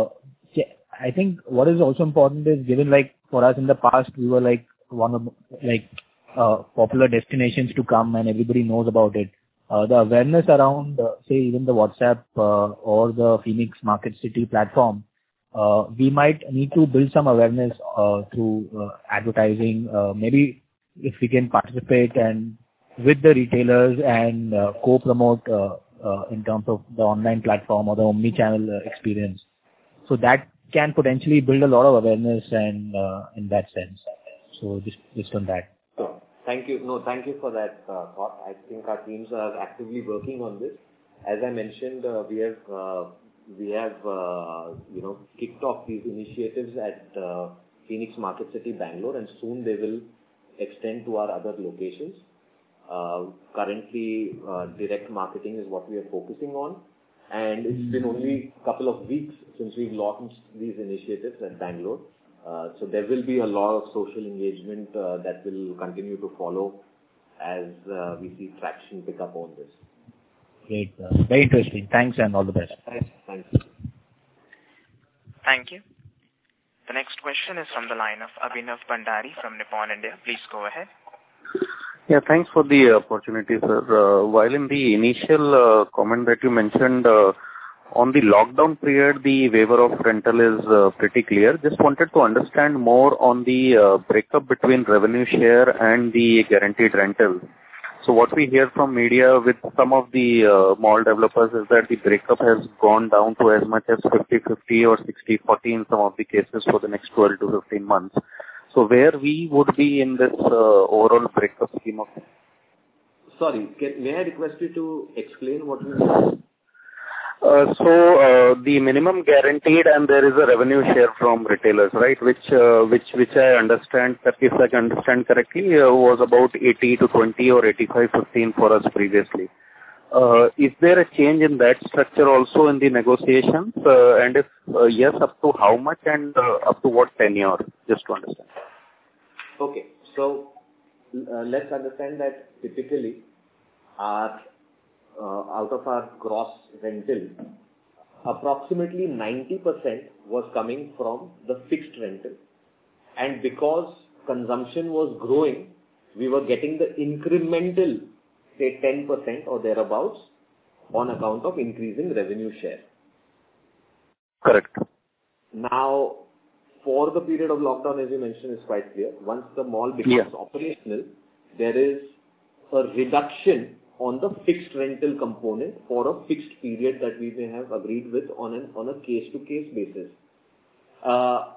I think what is also important is, given like for us in the past, we were like one of like uh, popular destinations to come and everybody knows about it. Uh, the awareness around, uh, say, even the WhatsApp uh, or the Phoenix Market City platform, uh, we might need to build some awareness uh, through uh, advertising. Uh, maybe if we can participate and with the retailers and uh, co-promote uh, uh, in terms of the online platform or the omni-channel uh, experience. So that can potentially build a lot of awareness and uh, in that sense. So just, just on that. So, thank you. No, thank you for that uh, thought. I think our teams are actively working on this. As I mentioned, uh, we have uh, we have uh, you know kicked off these initiatives at uh, Phoenix Market City, Bangalore, and soon they will extend to our other locations. Uh, currently, uh, direct marketing is what we are focusing on, and it's been only a couple of weeks since we've launched these initiatives at Bangalore. Uh, so there will be a lot of social engagement uh, that will continue to follow as uh, we see traction pick up on this. Great. Uh, very interesting. Thanks and all the best. Thank you. Thank you. The next question is from the line of Abhinav Bhandari from Nippon India. Please go ahead. Yeah, thanks for the opportunity, sir. Uh, while in the initial uh, comment that you mentioned, uh, on the lockdown period, the waiver of rental is uh, pretty clear. Just wanted to understand more on the uh, breakup between revenue share and the guaranteed rental. So what we hear from media with some of the uh, mall developers is that the breakup has gone down to as much as fifty fifty or sixty forty in some of the cases for the next twelve to fifteen months. So where we would be in this uh, overall breakup scheme of things? Sorry, can, may I request you to explain what you mean? Uh, so uh, the minimum guaranteed and there is a revenue share from retailers, right? Which uh, which which I understand, if I can understand correctly, uh, was about eighty to twenty or eighty-five fifteen for us previously. Uh, is there a change in that structure also in the negotiations? Uh, and if uh, yes, up to how much and uh, up to what tenure? Just to understand. Okay, so uh, let's understand that typically our uh, out of our gross rental, approximately ninety percent was coming from the fixed rental, and because consumption was growing, we were getting the incremental, say ten percent or thereabouts, on account of increasing revenue share. Correct. Now, for the period of lockdown, as you mentioned, is quite clear. Once the mall becomes yeah. operational, there is a reduction on the fixed rental component for a fixed period that we may have agreed with on an on a case-to-case basis. Uh,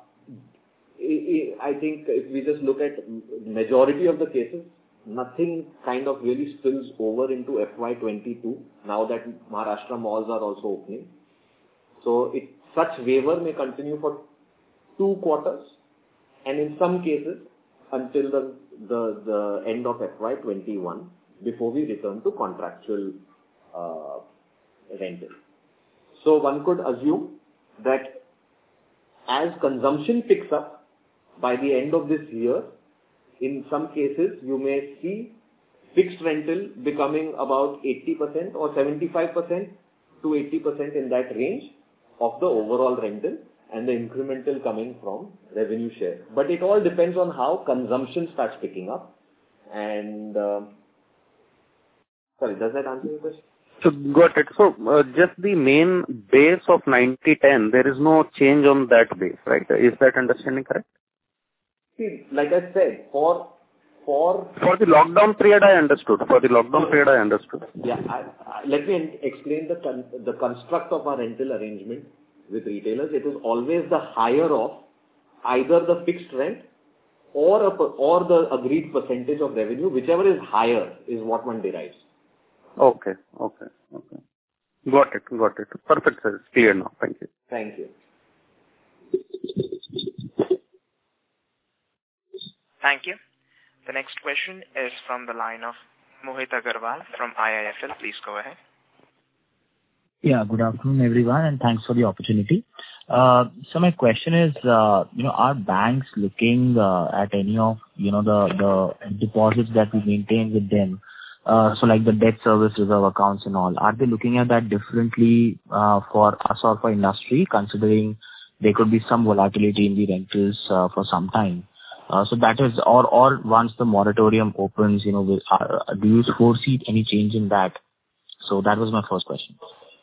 I think if we just look at majority of the cases, nothing kind of really spills over into F Y twenty-two now that Maharashtra malls are also opening. So it, such waiver may continue for two quarters, and in some cases until the the, the end of F Y twenty-one, before we return to contractual uh, rental. So one could assume that as consumption picks up by the end of this year, in some cases you may see fixed rental becoming about eighty percent or seventy-five percent to eighty percent in that range of the overall rental, and the incremental coming from revenue share. But it all depends on how consumption starts picking up. And uh, sorry, does that answer your question? So got it. So uh, just the main base of ninety ten, there is no change on that base, right? Is that understanding correct? See, like I said, for for for the lockdown period, I understood. For the lockdown period, I understood. Yeah, I, I, let me explain the con- the construct of our rental arrangement with retailers. It is always the higher of either the fixed rent or a, or the agreed percentage of revenue, whichever is higher is what one derives. Okay, okay, okay. Got it, got it. Perfect, sir. It's clear now. Thank you. Thank you. Thank you. The next question is from the line of Mohit Agarwal from I I F L. Please go ahead. Yeah, good afternoon, everyone, and thanks for the opportunity. Uh, so my question is, uh, you know, are banks looking uh, at any of, you know, the, the deposits that we maintain with them? Uh, so like the debt service reserve accounts and all, are they looking at that differently uh, for us or for industry, considering there could be some volatility in the rentals uh, for some time? Uh, so that is, or, or once the moratorium opens, you know, will, uh, do you foresee any change in that? So that was my first question.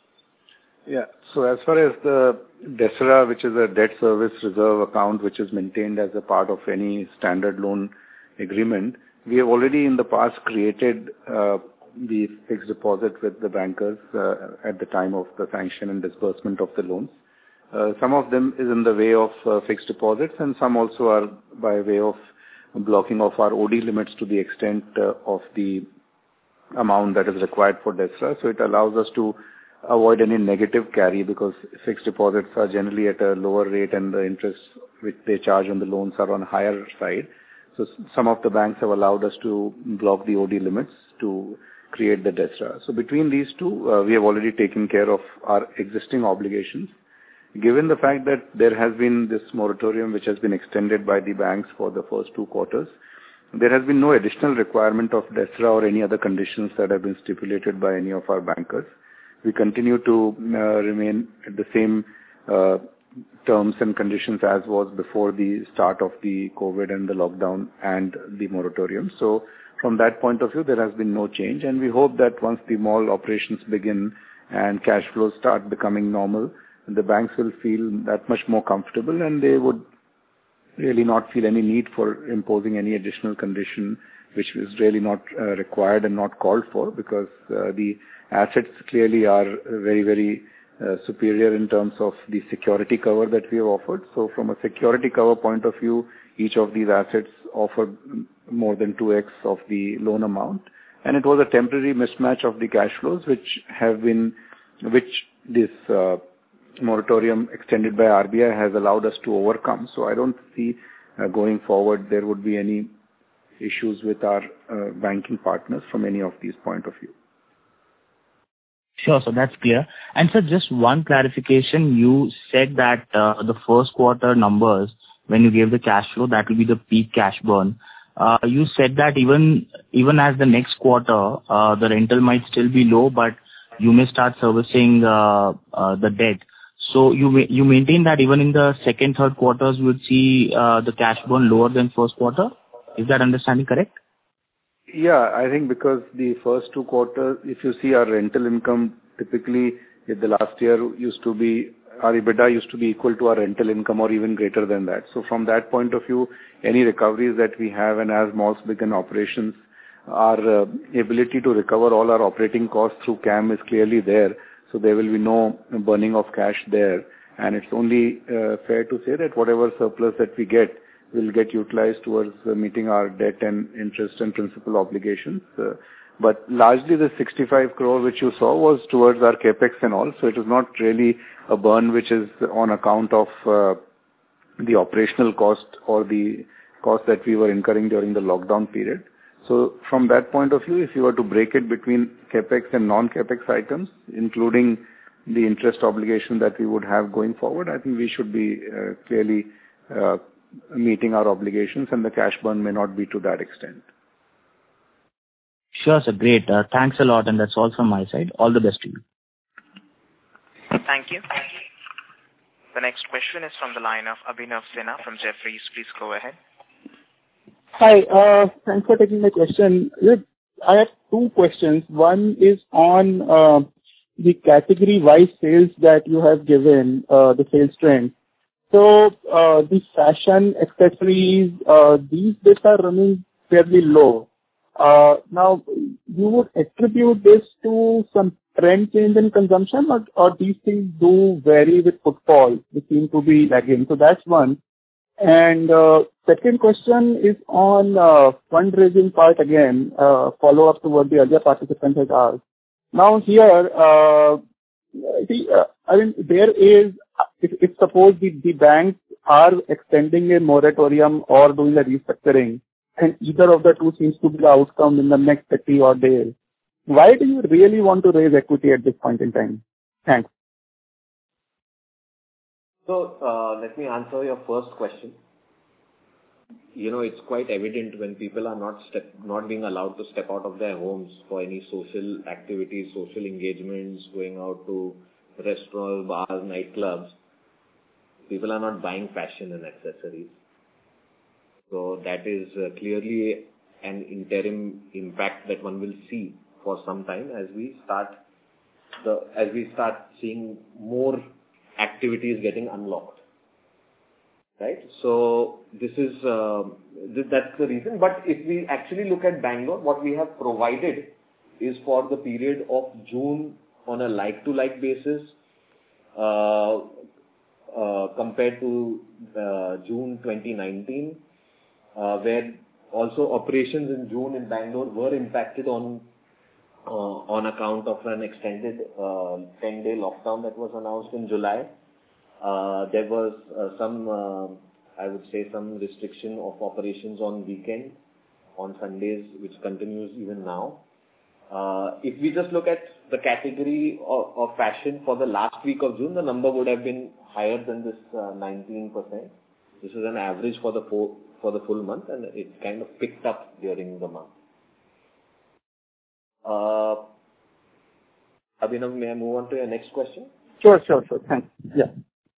Yeah. So as far as the DSRA, which is a debt service reserve account, which is maintained as a part of any standard loan agreement, we have already in the past created uh, the fixed deposit with the bankers uh, at the time of the sanction and disbursement of the loans. Uh, some of them is in the way of uh, fixed deposits, and some also are by way of blocking of our O D limits to the extent uh, of the amount that is required for DSRA. So it allows us to avoid any negative carry, because fixed deposits are generally at a lower rate and the interest which they charge on the loans are on higher side. So some of the banks have allowed us to block the O D limits to create the DSRA. So between these two, uh, we have already taken care of our existing obligations. Given the fact that there has been this moratorium which has been extended by the banks for the first two quarters, there has been no additional requirement of DSRA or any other conditions that have been stipulated by any of our bankers. We continue to uh, remain at the same uh, terms and conditions as was before the start of the COVID and the lockdown and the moratorium. So from that point of view, there has been no change, and we hope that once the mall operations begin and cash flows start becoming normal, the banks will feel that much more comfortable, and they would really not feel any need for imposing any additional condition which is really not uh, required and not called for, because uh, the assets clearly are very, very uh, superior in terms of the security cover that we have offered. So from a security cover point of view, each of these assets offer more than two x of the loan amount. And it was a temporary mismatch of the cash flows which have been, which this uh, moratorium extended by R B I has allowed us to overcome. So I don't see uh, going forward there would be any issues with our uh, banking partners from any of these point of view. Sure, so that's clear. And sir, just one clarification. You said that uh, the first quarter numbers, when you gave the cash flow, that will be the peak cash burn. Uh, you said that even even as the next quarter, uh, the rental might still be low, but you may start servicing uh, uh, the debt. So you you maintain that even in the second, third quarters, you would see uh, the cash burn lower than first quarter? Is that understanding correct? Yeah, I think because the first two quarters, if you see our rental income, typically in the last year used to be, our EBITDA used to be equal to our rental income or even greater than that. So from that point of view, any recoveries that we have, and as malls begin operations, our uh, ability to recover all our operating costs through C A M is clearly there. So there will be no burning of cash there. And it's only uh, fair to say that whatever surplus that we get will get utilized towards uh, meeting our debt and interest and principal obligations. Uh, but largely the sixty-five crore which you saw was towards our capex and all. So it is not really a burn which is on account of uh, the operational cost or the cost that we were incurring during the lockdown period. So from that point of view, if you were to break it between capex and non-capex items, including the interest obligation that we would have going forward, I think we should be uh, clearly uh, meeting our obligations, and the cash burn may not be to that extent. Sure, sir. Great. Uh, thanks a lot, and that's all from my side. All the best to you. Thank you. The next question is from the line of Abhinav Sinha from Jefferies. Please go ahead. Hi. Uh, thanks for taking my question. I have two questions. One is on uh, the category-wise sales that you have given, uh, the sales trend. So uh, the fashion accessories, uh, these days are running fairly low. Uh, now, you would attribute this to some trend change in consumption, or, or these things do vary with footfall, which seem to be lagging. So that's one. And uh, second question is on uh, fundraising part again, uh, follow up to what the other participants had asked. Now here, uh, see, uh, I mean, there is, if, if suppose the, the banks are extending a moratorium or doing a restructuring, and either of the two seems to be the outcome in the next thirty odd days, why do you really want to raise equity at this point in time? Thanks. So, uh, let me answer your first question. You know, it's quite evident when people are not step, not being allowed to step out of their homes for any social activities, social engagements, going out to restaurants, bars, nightclubs, people are not buying fashion and accessories. So that is uh, clearly an interim impact that one will see for some time as we start the as we start seeing more activities getting unlocked, right? So this is uh, th- that's the reason. But if we actually look at Bangalore, what we have provided is for the period of June on a like-to-like basis uh, uh, compared to uh, June twenty nineteen, uh, where also operations in June in Bangalore were impacted on Uh, on account of an extended uh, ten-day lockdown that was announced in July. Uh, there was uh, some, uh, I would say, some restriction of operations on weekend, on Sundays, which continues even now. Uh, if we just look at the category of, of fashion for the last week of June, the number would have been higher than this uh, nineteen percent. This is an average for the four, for the full month, and it kind of picked up during the month. Uh, Abhinav, may I move on to your next question? Sure, sure, sure. Thanks. Yeah.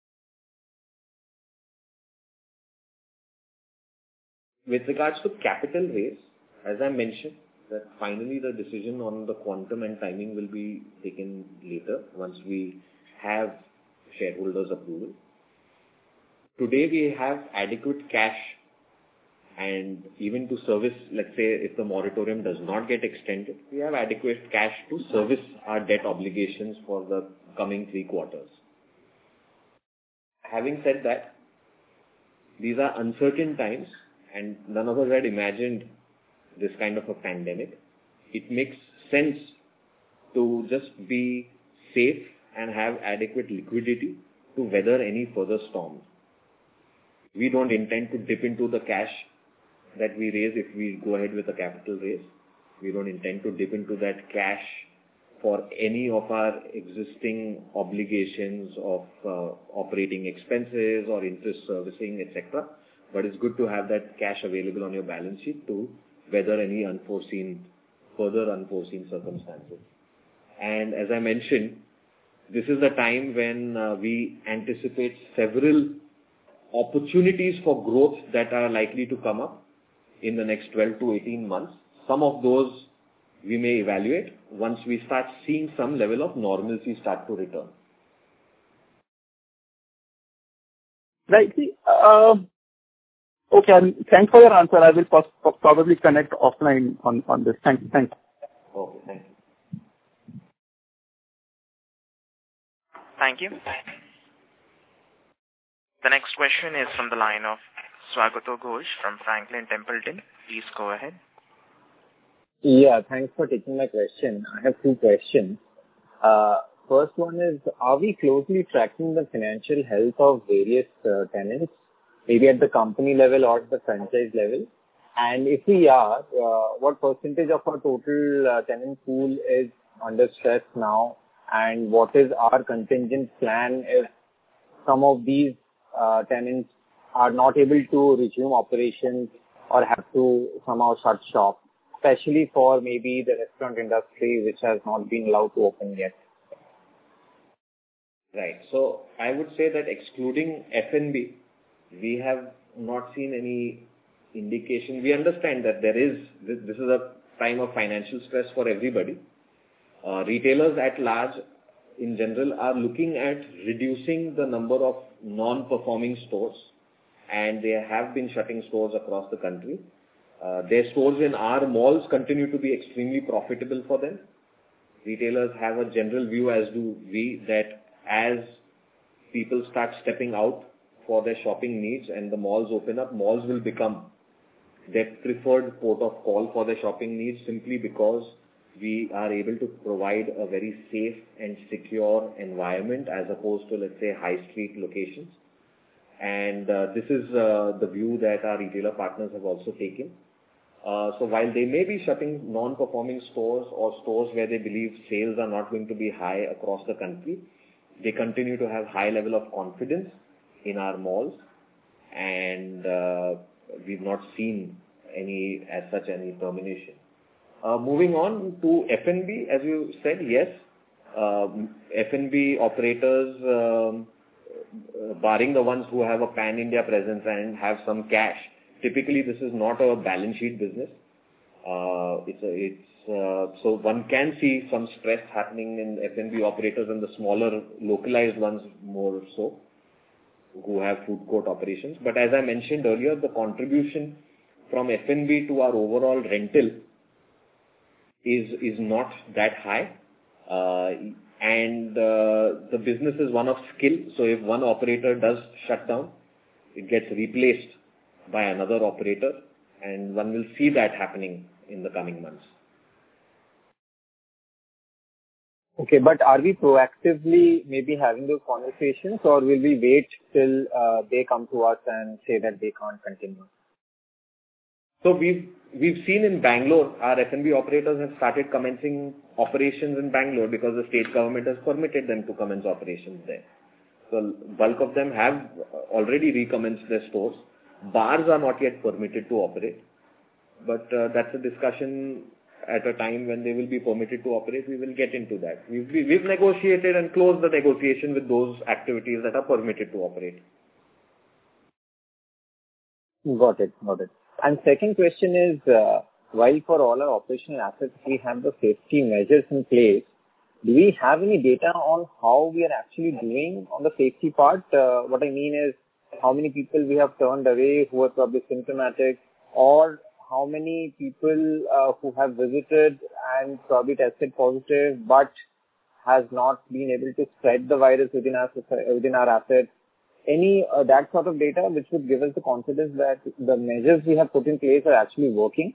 With regards to capital raise, as I mentioned, that finally the decision on the quantum and timing will be taken later once we have shareholders' approval. Today we have adequate cash, and even to service, let's say, if the moratorium does not get extended, we have adequate cash to service our debt obligations for the coming three quarters. Having said that, these are uncertain times, and none of us had imagined this kind of a pandemic. It makes sense to just be safe and have adequate liquidity to weather any further storms. We don't intend to dip into the cash that we raise if we go ahead with a capital raise. We don't intend to dip into that cash for any of our existing obligations of uh, operating expenses or interest servicing, et cetera. But it's good to have that cash available on your balance sheet to weather any unforeseen, further unforeseen circumstances. And as I mentioned, this is the time when uh, we anticipate several opportunities for growth that are likely to come up in the next twelve to eighteen months. Some of those we may evaluate once we start seeing some level of normalcy start to return. Right. Uh, okay. Thanks for your answer. I will pos- probably connect offline on, on this. Thanks. Thanks. Okay. Thank you. Thank you. The next question is from the line of Swagato Ghosh from Franklin Templeton. Please go ahead. Yeah, thanks for taking my question. I have two questions. Uh, first one is, are we closely tracking the financial health of various uh, tenants, maybe at the company level or at the franchise level? And if we are, uh, what percentage of our total uh, tenant pool is under stress now? And what is our contingent plan if some of these uh, tenants are not able to resume operations or have to somehow shut shop? especially for maybe the restaurant industry, which has not been allowed to open yet? Right. So I would say that excluding F and B, we have not seen any indication. We understand that there is, this, this is a time of financial stress for everybody. Uh, retailers at large, in general, are looking at reducing the number of non-performing stores, and they have been shutting stores across the country. Uh, their stores in our malls continue to be extremely profitable for them. Retailers have a general view, as do we, that as people start stepping out for their shopping needs and the malls open up, malls will become their preferred port of call for their shopping needs, simply because we are able to provide a very safe and secure environment as opposed to, let's say, high street locations. And uh, this is uh, the view that our retailer partners have also taken. Uh, so while they may be shutting non-performing stores or stores where they believe sales are not going to be high across the country, they continue to have high level of confidence in our malls, and uh, we've not seen any, as such, any termination. Uh, moving on to F and B, as you said, yes, um, F and B operators, um, uh, barring the ones who have a pan-India presence and have some cash, typically this is not a balance sheet business. Uh, it's a, it's uh, so one can see some stress happening in F and B operators and the smaller localized ones more so, who have food court operations. But as I mentioned earlier, the contribution from F and B to our overall rental is is not that high, uh, and uh, the business is one of skill. So if one operator does shut down, it gets replaced by another operator, and one will see that happening in the coming months. Okay, but are we proactively maybe having those conversations, or will we wait till uh, they come to us and say that they can't continue? So we've we've seen in Bangalore, our F and B operators have started commencing operations in Bangalore because the state government has permitted them to commence operations there. So bulk of them have already recommenced their stores. Bars are not yet permitted to operate, but uh, that's a discussion at a time when they will be permitted to operate. We will get into that. We've, we've negotiated and closed the negotiation with those activities that are permitted to operate. Got it, got it. And second question is, uh, while for all our operational assets we have the safety measures in place, do we have any data on how we are actually doing on the safety part? Uh, what I mean is, how many people we have turned away who are probably symptomatic, or how many people uh, who have visited and probably tested positive but has not been able to spread the virus within our within our assets? Any uh, that sort of data which would give us the confidence that the measures we have put in place are actually working?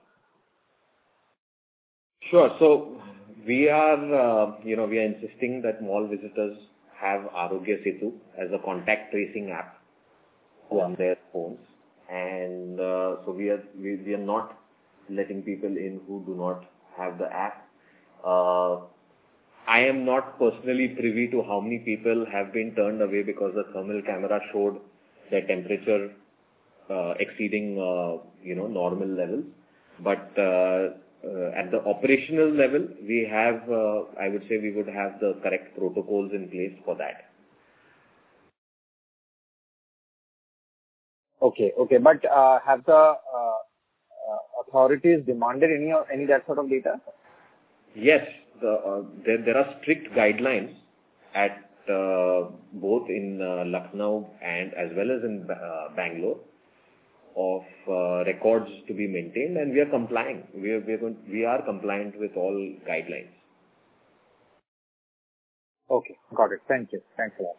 Sure. So we are, uh, you know, we are insisting that mall visitors have Arogya Setu as a contact tracing app on their phones, and uh, so we are we, we are not letting people in who do not have the app. Uh, I am not personally privy to how many people have been turned away because the thermal camera showed their temperature uh, exceeding, uh, you know, normal levels. But uh, uh, at the operational level, we have, uh, I would say, we would have the correct protocols in place for that. Okay, okay. But uh, have the uh, uh, authorities demanded any any that sort of data? Yes. The, uh, there, there are strict guidelines at uh, both in uh, Lucknow and as well as in uh, Bangalore of uh, records to be maintained, and we are complying. We are, we are going, we are compliant with all guidelines. Okay, got it. Thank you. Thanks a lot.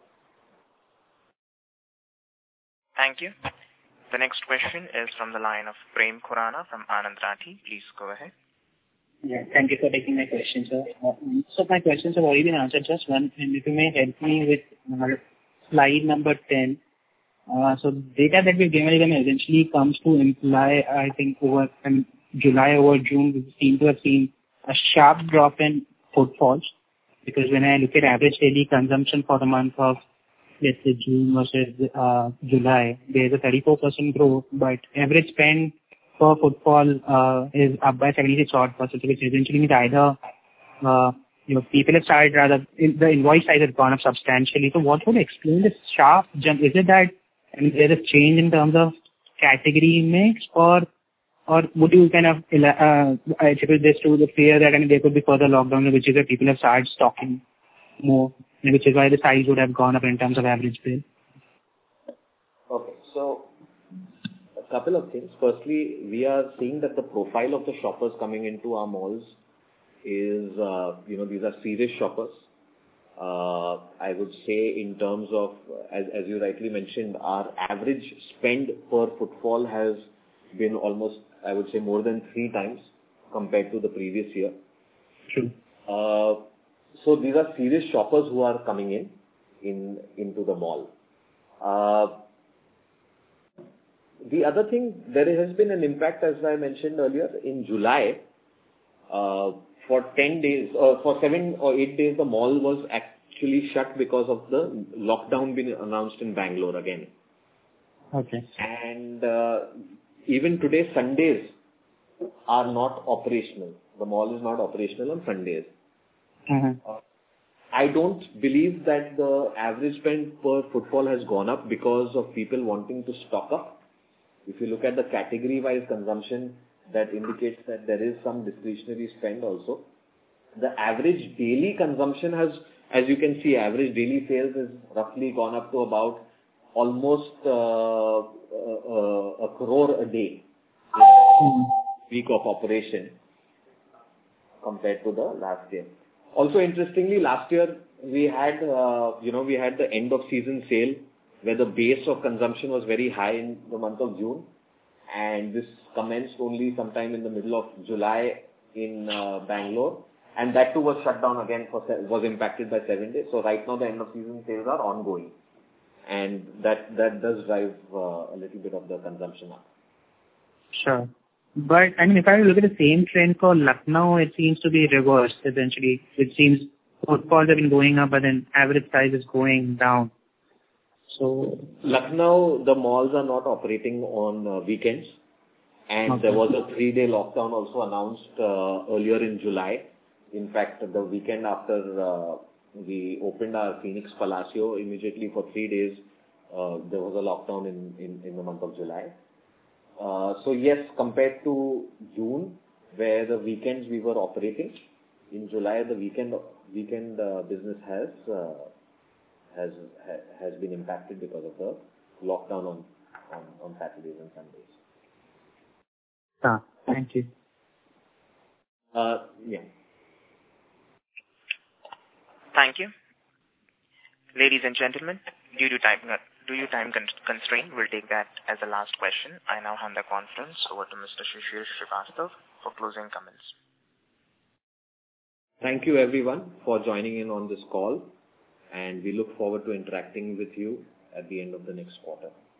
Thank you. The next question is from the line of Prem Khurana from Anand Rathi. Please go ahead. Yeah, thank you for taking my question, sir. Uh, so my questions have already been answered. Just one, and if you may help me with uh, slide number ten. Uh, so data that we've given essentially comes to imply, I think, over um, July over June, we seem to have seen a sharp drop in footfalls, because when I look at average daily consumption for the month of, let's say, June versus uh, July, there's a thirty-four percent growth, but average spend per footfall uh, is up by seventy-six odd percent, which essentially means either uh, you know people have started rather in, the invoice size has gone up substantially. So what would explain this sharp jump? Is it that I mean, there is a change in terms of category mix, or or would you kind of uh, attribute this to the fear that I mean there could be further lockdown, which is that people have started stocking more, which is why the size would have gone up in terms of average bill? Okay, so a couple of things. Firstly, we are seeing that the profile of the shoppers coming into our malls is, uh, you know, these are serious shoppers. Uh, I would say in terms of, as, as you rightly mentioned, our average spend per footfall has been almost, I would say, more than three times compared to the previous year. True. Uh, so these are serious shoppers who are coming in, in into the mall. Uh, The other thing, there has been an impact, as I mentioned earlier, in July. Uh, for ten days, or for seven or eight days, the mall was actually shut because of the lockdown being announced in Bangalore again. Okay. And uh, even today, Sundays are not operational. The mall is not operational on Sundays. Mm-hmm. Uh, I don't believe that the average spend per footfall has gone up because of people wanting to stock up. If you look at the category-wise consumption, that indicates that there is some discretionary spend also. The average daily consumption has, as you can see, average daily sales has roughly gone up to about almost uh, uh, a crore a day Mm-hmm. week of operation compared to the last year. Also, interestingly, last year we had, uh, you know, we had the end of season sale, where the base of consumption was very high in the month of June, and this commenced only sometime in the middle of July in uh, Bangalore, and that too was shut down again for was impacted by seven days. So right now the end of season sales are ongoing, and that that does drive uh, a little bit of the consumption up. Sure. But I mean, if I look at the same trend for Lucknow, it seems to be reversed essentially. It seems footfalls have been going up, but then average size is going down. So Lucknow, the malls are not operating on uh, weekends, and okay. there was a three-day lockdown also announced uh, earlier in July. In fact, the weekend after uh, we opened our Phoenix Palacio, immediately for three days, uh, there was a lockdown in, in, in the month of July. Uh, so yes, compared to June, where the weekends we were operating, in July the weekend weekend uh, business has. Uh, has has been impacted because of the lockdown on, on, on Saturdays and Sundays. Ah, thank you. Uh, yeah. Thank you. Ladies and gentlemen, due to time, due to time constraint, we'll take that as the last question. I now hand the conference over to Mister Shishir Srivastava for closing comments. Thank you everyone for joining in on this call, and we look forward to interacting with you at the end of the next quarter.